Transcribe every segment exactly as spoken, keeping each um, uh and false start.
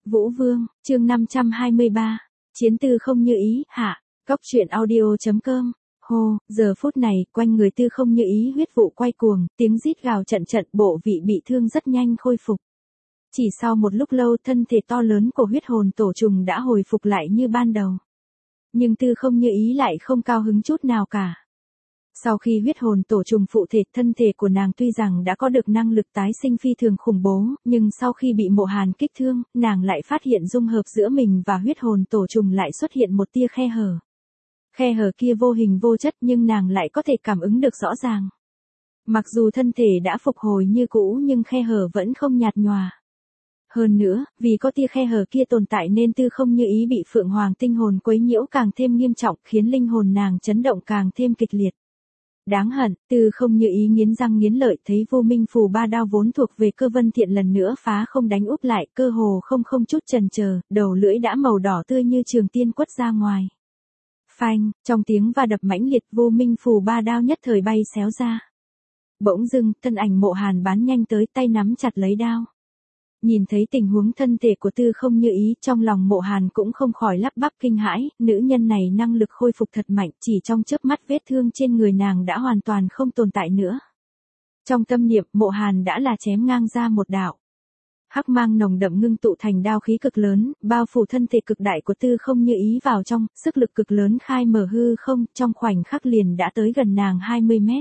Vũ Vương, chương năm trăm hai mươi ba. Chiến tư không như ý, hạ. Cóc truyện audio chấm com. Hô, giờ phút này, quanh người tư không như ý huyết vụ quay cuồng, tiếng rít gào trận trận, bộ vị bị thương rất nhanh khôi phục. Chỉ sau một lúc lâu, thân thể to lớn của huyết hồn tổ trùng đã hồi phục lại như ban đầu. Nhưng tư không như ý lại không cao hứng chút nào cả. Sau khi huyết hồn tổ trùng phụ thể, thân thể của nàng tuy rằng đã có được năng lực tái sinh phi thường khủng bố, nhưng sau khi bị Mộ Hàn kích thương, nàng lại phát hiện dung hợp giữa mình và huyết hồn tổ trùng lại xuất hiện một tia khe hở. Khe hở kia vô hình vô chất nhưng nàng lại có thể cảm ứng được rõ ràng. Mặc dù thân thể đã phục hồi như cũ nhưng khe hở vẫn không nhạt nhòa. Hơn nữa, vì có tia khe hở kia tồn tại nên tư không như ý bị Phượng Hoàng tinh hồn quấy nhiễu càng thêm nghiêm trọng, khiến linh hồn nàng chấn động càng thêm kịch liệt. Đáng hận, tư không như ý nghiến răng nghiến lợi thấy vô minh phù ba đao vốn thuộc về Cơ Vân Thiện lần nữa phá không đánh úp lại, cơ hồ không không chút chần chờ, đầu lưỡi đã màu đỏ tươi như trường tiên quất ra ngoài. Phanh, trong tiếng va đập mãnh liệt, vô minh phù ba đao nhất thời bay xéo ra. Bỗng dưng, thân ảnh Mộ Hàn bắn nhanh tới, tay nắm chặt lấy đao. Nhìn thấy tình huống thân thể của tư không như ý, trong lòng Mộ Hàn cũng không khỏi lắp bắp kinh hãi, nữ nhân này năng lực khôi phục thật mạnh, chỉ trong chớp mắt vết thương trên người nàng đã hoàn toàn không tồn tại nữa. Trong tâm niệm, Mộ Hàn đã là chém ngang ra một đạo. Hắc mang nồng đậm ngưng tụ thành đao khí cực lớn, bao phủ thân thể cực đại của tư không như ý vào trong, sức lực cực lớn khai mở hư không, trong khoảnh khắc liền đã tới gần nàng hai mươi mét.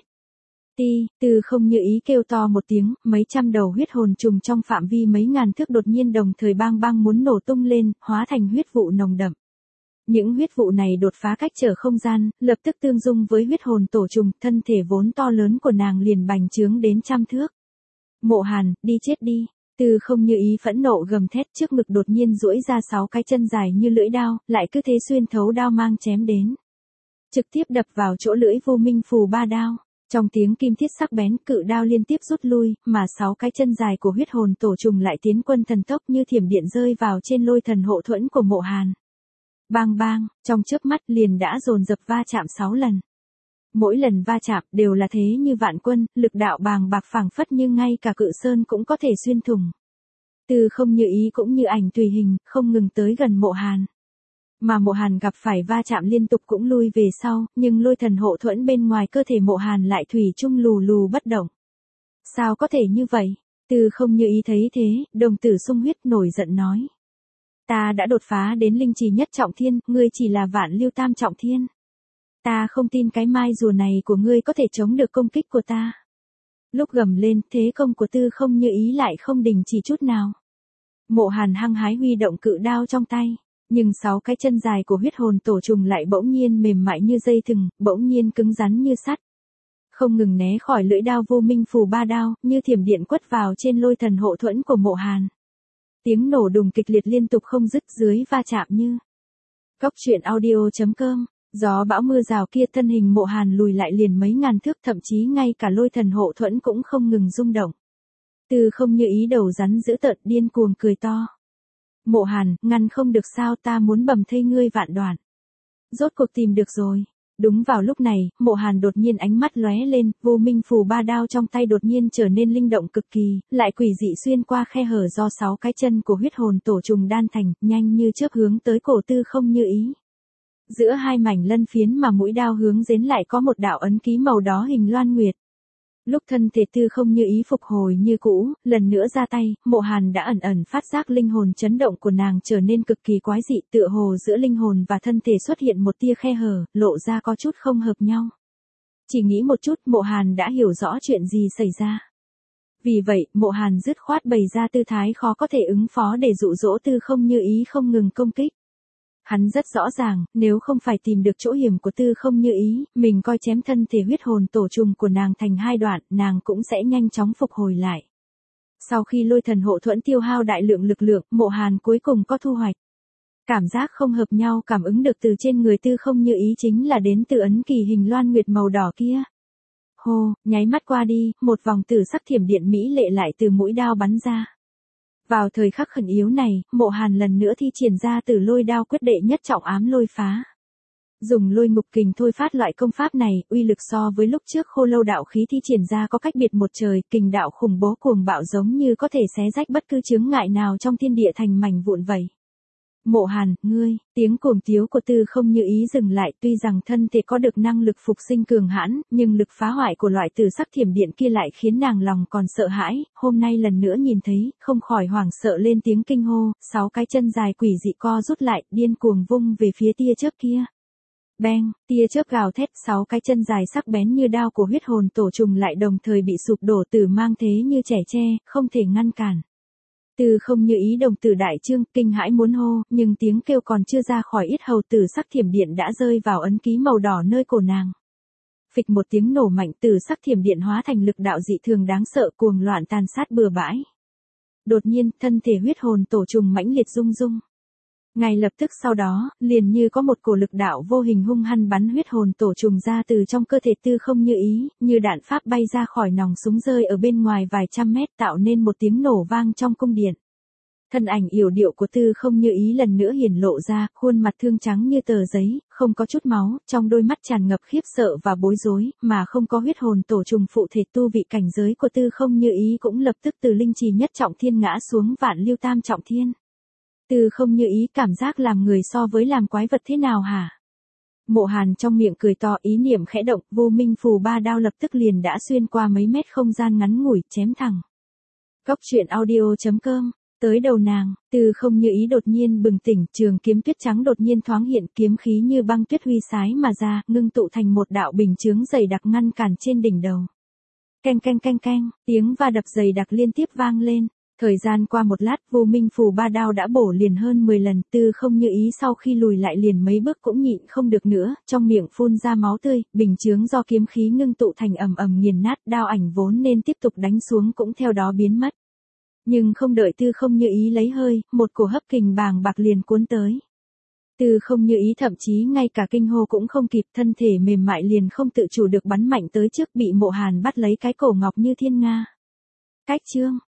Ti, tư không như ý kêu to một tiếng, mấy trăm đầu huyết hồn trùng trong phạm vi mấy ngàn thước đột nhiên đồng thời bang bang muốn nổ tung lên, hóa thành huyết vụ nồng đậm. Những huyết vụ này đột phá cách trở không gian, lập tức tương dung với huyết hồn tổ trùng, thân thể vốn to lớn của nàng liền bành trướng đến trăm thước. Mộ Hàn, đi chết đi. Tư không như ý phẫn nộ gầm thét, trước ngực đột nhiên duỗi ra sáu cái chân dài như lưỡi đao, lại cứ thế xuyên thấu đao mang chém đến. Trực tiếp đập vào chỗ lưỡi vô minh phù ba đao. Trong tiếng kim thiết sắc bén, cự đao liên tiếp rút lui, mà sáu cái chân dài của huyết hồn tổ trùng lại tiến quân thần tốc như thiểm điện rơi vào trên lôi thần hộ thuẫn của Mộ Hàn. Bang bang, trong chớp mắt liền đã dồn dập va chạm sáu lần. Mỗi lần va chạm đều là thế như vạn quân, lực đạo bàng bạc phảng phất như ngay cả cự sơn cũng có thể xuyên thủng. Tư không như ý cũng như ảnh tùy hình, không ngừng tới gần Mộ Hàn. Mà Mộ Hàn gặp phải va chạm liên tục cũng lui về sau, nhưng lôi thần hộ thuẫn bên ngoài cơ thể Mộ Hàn lại thủy chung lù lù bất động. Sao có thể như vậy? Tư không như ý thấy thế, đồng tử sung huyết nổi giận nói. Ta đã đột phá đến linh trì nhất trọng thiên, ngươi chỉ là vạn lưu tam trọng thiên. Ta không tin cái mai rùa này của ngươi có thể chống được công kích của ta. Lúc gầm lên, thế công của tư không như ý lại không đình chỉ chút nào. Mộ Hàn hăng hái huy động cự đao trong tay. Nhưng sáu cái chân dài của huyết hồn tổ trùng lại bỗng nhiên mềm mại như dây thừng, bỗng nhiên cứng rắn như sắt. Không ngừng né khỏi lưỡi đao vô minh phù ba đao, như thiểm điện quất vào trên lôi thần hộ thuẫn của Mộ Hàn. Tiếng nổ đùng kịch liệt liên tục không dứt dưới va chạm như. Cóc truyện audio chấm com. Gió bão mưa rào kia, thân hình Mộ Hàn lùi lại liền mấy ngàn thước, thậm chí ngay cả lôi thần hộ thuẫn cũng không ngừng rung động. Tư không như ý đầu rắn dữ tợn điên cuồng cười to. Mộ Hàn, ngăn không được sao, ta muốn bầm thây ngươi vạn đoạn. Rốt cuộc tìm được rồi. Đúng vào lúc này, Mộ Hàn đột nhiên ánh mắt lóe lên, vô minh phù ba đao trong tay đột nhiên trở nên linh động cực kỳ, lại quỷ dị xuyên qua khe hở do sáu cái chân của huyết hồn tổ trùng đan thành, nhanh như chớp hướng tới cổ tư không như ý. Giữa hai mảnh lân phiến mà mũi đao hướng đến lại có một đạo ấn ký màu đỏ hình loan nguyệt. Lúc thân thể tư không như ý phục hồi như cũ, lần nữa ra tay, Mộ Hàn đã ẩn ẩn phát giác linh hồn chấn động của nàng trở nên cực kỳ quái dị, tựa hồ giữa linh hồn và thân thể xuất hiện một tia khe hở, lộ ra có chút không hợp nhau. Chỉ nghĩ một chút, Mộ Hàn đã hiểu rõ chuyện gì xảy ra. Vì vậy, Mộ Hàn dứt khoát bày ra tư thái khó có thể ứng phó để dụ dỗ tư không như ý không ngừng công kích. Hắn rất rõ ràng, nếu không phải tìm được chỗ hiểm của tư không như ý, mình coi chém thân thể huyết hồn tổ trùng của nàng thành hai đoạn, nàng cũng sẽ nhanh chóng phục hồi lại. Sau khi lôi thần hộ thuẫn tiêu hao đại lượng lực lượng, Mộ Hàn cuối cùng có thu hoạch. Cảm giác không hợp nhau cảm ứng được từ trên người tư không như ý chính là đến từ ấn kỳ hình loan nguyệt màu đỏ kia. Hô, nháy mắt qua đi, một vòng tử sắc thiểm điện mỹ lệ lại từ mũi đao bắn ra. Vào thời khắc khẩn yếu này, Mộ Hàn lần nữa thi triển ra từ lôi đao quyết đệ nhất trọng ám lôi phá. Dùng lôi ngục kình thôi phát loại công pháp này, uy lực so với lúc trước khô lâu đạo khí thi triển ra có cách biệt một trời, kình đạo khủng bố cuồng bạo giống như có thể xé rách bất cứ chướng ngại nào trong thiên địa thành mảnh vụn vậy. Mộ Hàn, ngươi, tiếng cuồng tiếu của Tư Không Như Ý dừng lại, tuy rằng thân thể có được năng lực phục sinh cường hãn, nhưng lực phá hoại của loại tử sắc thiểm điện kia lại khiến nàng lòng còn sợ hãi, hôm nay lần nữa nhìn thấy, không khỏi hoảng sợ lên tiếng kinh hô, sáu cái chân dài quỷ dị co rút lại, điên cuồng vung về phía tia chớp kia. Beng, tia chớp gào thét, sáu cái chân dài sắc bén như đao của huyết hồn tổ trùng lại đồng thời bị sụp đổ tử mang thế như trẻ tre, không thể ngăn cản. Tư Không Như Ý đồng tử đại trương, kinh hãi muốn hô, nhưng tiếng kêu còn chưa ra khỏi yết hầu, tử sắc thiểm điện đã rơi vào ấn ký màu đỏ nơi cổ nàng. Phịch một tiếng nổ mạnh, tử sắc thiểm điện hóa thành lực đạo dị thường đáng sợ, cuồng loạn tàn sát bừa bãi. Đột nhiên, thân thể huyết hồn tổ trùng mãnh liệt rung rung. Ngay lập tức sau đó, liền như có một cổ lực đạo vô hình hung hăng bắn huyết hồn tổ trùng ra từ trong cơ thể Tư Không Như Ý, như đạn pháp bay ra khỏi nòng súng rơi ở bên ngoài vài trăm mét, tạo nên một tiếng nổ vang trong cung điện. Thân ảnh yểu điệu của Tư Không Như Ý lần nữa hiển lộ ra, khuôn mặt thương trắng như tờ giấy, không có chút máu, trong đôi mắt tràn ngập khiếp sợ và bối rối, mà không có huyết hồn tổ trùng phụ thể tu vị cảnh giới của Tư Không Như Ý cũng lập tức từ linh trì nhất trọng thiên ngã xuống vạn lưu tam trọng thiên. Tư Không Như Ý cảm giác làm người so với làm quái vật thế nào hả? Mộ Hàn trong miệng cười to, ý niệm khẽ động, vô minh phù ba đao lập tức liền đã xuyên qua mấy mét không gian ngắn ngủi, chém thẳng. Góc truyện audio chấm com, tới đầu nàng, Tư Không Như Ý đột nhiên bừng tỉnh, trường kiếm tuyết trắng đột nhiên thoáng hiện, kiếm khí như băng tuyết huy sái mà ra, ngưng tụ thành một đạo bình chướng dày đặc ngăn cản trên đỉnh đầu. Keng keng keng keng, tiếng va đập dày đặc liên tiếp vang lên. Thời gian qua một lát, vô minh phù ba đao đã bổ liền hơn mười lần, Tư Không Như Ý sau khi lùi lại liền mấy bước cũng nhịn không được nữa, trong miệng phun ra máu tươi, bình chướng do kiếm khí ngưng tụ thành ầm ầm nghiền nát, đao ảnh vốn nên tiếp tục đánh xuống cũng theo đó biến mất. Nhưng không đợi Tư Không Như Ý lấy hơi, một cổ hấp kình bàng bạc liền cuốn tới. Tư Không Như Ý thậm chí ngay cả kinh hô cũng không kịp, thân thể mềm mại liền không tự chủ được bắn mạnh tới trước, bị Mộ Hàn bắt lấy cái cổ ngọc như thiên nga. Cách chương